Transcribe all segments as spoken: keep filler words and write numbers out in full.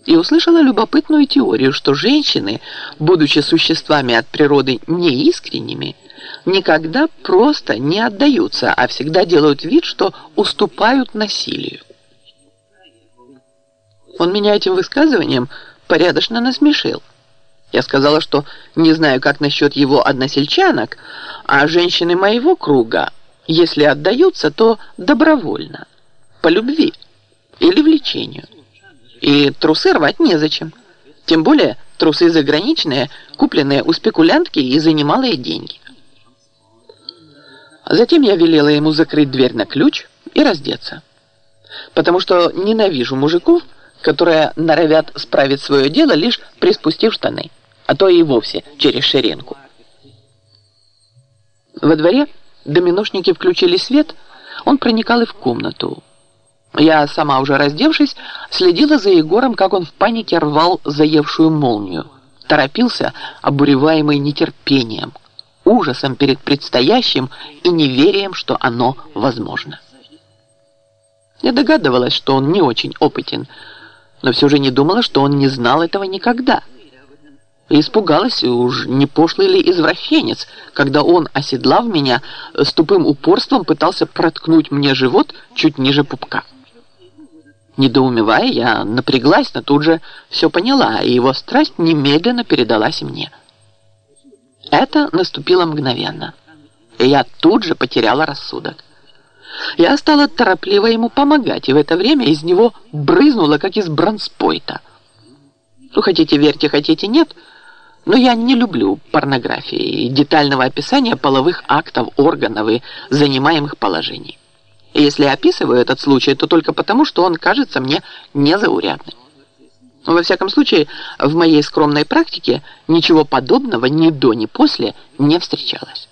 и услышала любопытную теорию, что женщины, будучи существами от природы неискренними, никогда просто не отдаются, а всегда делают вид, что уступают насилию. Он меня этим высказыванием порядочно насмешил. Я сказала, что не знаю, как насчет его односельчанок, а женщины моего круга, если отдаются, то добровольно, по любви или влечению. И трусы рвать незачем. Тем более трусы заграничные, купленные у спекулянтки и за немалые деньги. Затем я велела ему закрыть дверь на ключ и раздеться. Потому что ненавижу мужиков, которые норовят справить свое дело, лишь приспустив штаны, а то и вовсе через ширинку. Во дворе доминошники включили свет, он проникал и в комнату. Я, сама уже раздевшись, следила за Егором, как он в панике рвал заевшую молнию. Торопился, обуреваемый нетерпением, ужасом перед предстоящим и неверием, что оно возможно. Я догадывалась, что он не очень опытен, но все же не думала, что он не знал этого никогда. И испугалась, уж не пошлый ли извращенец, когда он, оседлав меня, с тупым упорством пытался проткнуть мне живот чуть ниже пупка. Недоумевая, я напряглась, но тут же все поняла, и его страсть немедленно передалась мне. Это наступило мгновенно, и я тут же потеряла рассудок. Я стала торопливо ему помогать, и в это время из него брызнуло, как из бронспойта. Ну, хотите верьте, хотите нет, но я не люблю порнографии и детального описания половых актов, органов и занимаемых положений. И если я описываю этот случай, то только потому, что он кажется мне незаурядным. Во всяком случае, в моей скромной практике ничего подобного ни до, ни после не встречалось.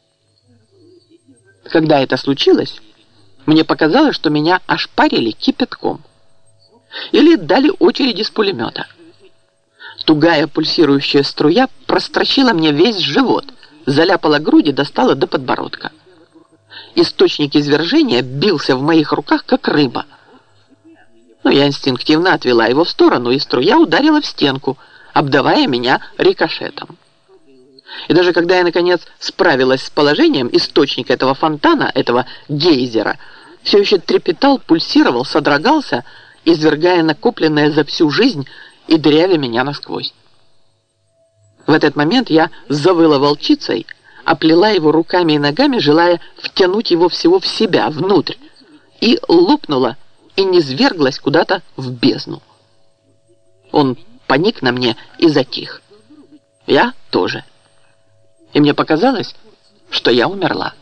Когда это случилось, мне показалось, что меня ошпарили кипятком. Или дали очереди с пулемета. Тугая пульсирующая струя прострочила мне весь живот, заляпала грудь и достала до подбородка. Источник извержения бился в моих руках, как рыба. Но я инстинктивно отвела его в сторону, и струя ударила в стенку, обдавая меня рикошетом. И даже когда я, наконец, справилась с положением, источник этого фонтана, этого гейзера, все еще трепетал, пульсировал, содрогался, извергая накопленное за всю жизнь и дырявя меня насквозь. В этот момент я завыла волчицей, оплела его руками и ногами, желая втянуть его всего в себя, внутрь, и лопнула, и низверглась куда-то в бездну. Он поник на мне и затих. Я тоже. И мне показалось, что я умерла.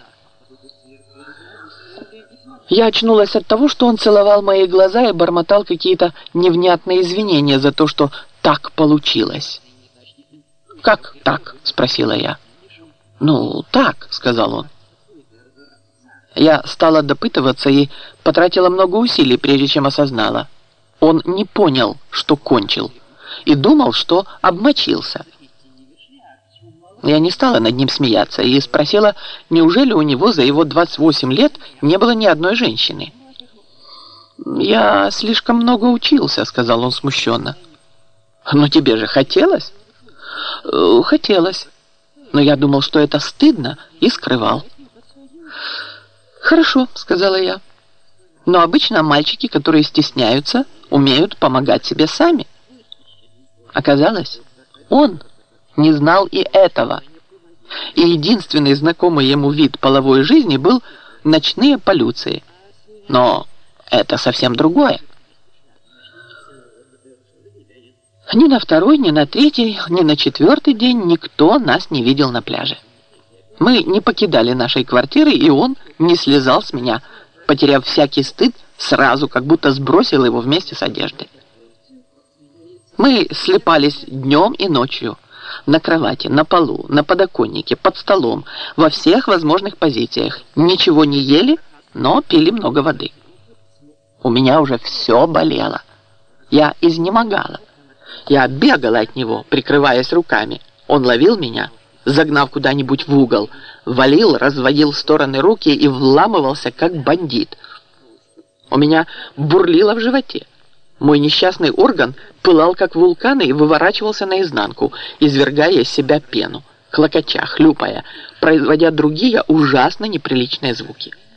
Я очнулась от того, что он целовал мои глаза и бормотал какие-то невнятные извинения за то, что так получилось. «Как так?» – спросила я. «Ну, так», – сказал он. Я стала допытываться и потратила много усилий, прежде чем осознала. Он не понял, что кончил, и думал, что обмочился. Я не стала над ним смеяться и спросила, неужели у него за его двадцать восемь лет не было ни одной женщины. «Я слишком много учился», — сказал он смущенно. «Но тебе же хотелось?» «Хотелось. Но я думал, что это стыдно, и скрывал». «Хорошо», — сказала я. «Но обычно мальчики, которые стесняются, умеют помогать себе сами». Оказалось, он не знал и этого. И единственный знакомый ему вид половой жизни был ночные полюции. Но это совсем другое. Ни на второй, ни на третий, ни на четвертый день никто нас не видел на пляже. Мы не покидали нашей квартиры, и он не слезал с меня, потеряв всякий стыд, сразу, как будто сбросил его вместе с одеждой. Мы слипались днем и ночью, на кровати, на полу, на подоконнике, под столом, во всех возможных позициях. Ничего не ели, но пили много воды. У меня уже все болело. Я изнемогала. Я бегала от него, прикрываясь руками. Он ловил меня, загнав куда-нибудь в угол, валил, разводил в стороны руки и вламывался, как бандит. У меня бурлило в животе. Мой несчастный орган пылал, как вулкан, и выворачивался наизнанку, извергая из себя пену, клокоча, хлюпая, производя другие ужасно неприличные звуки.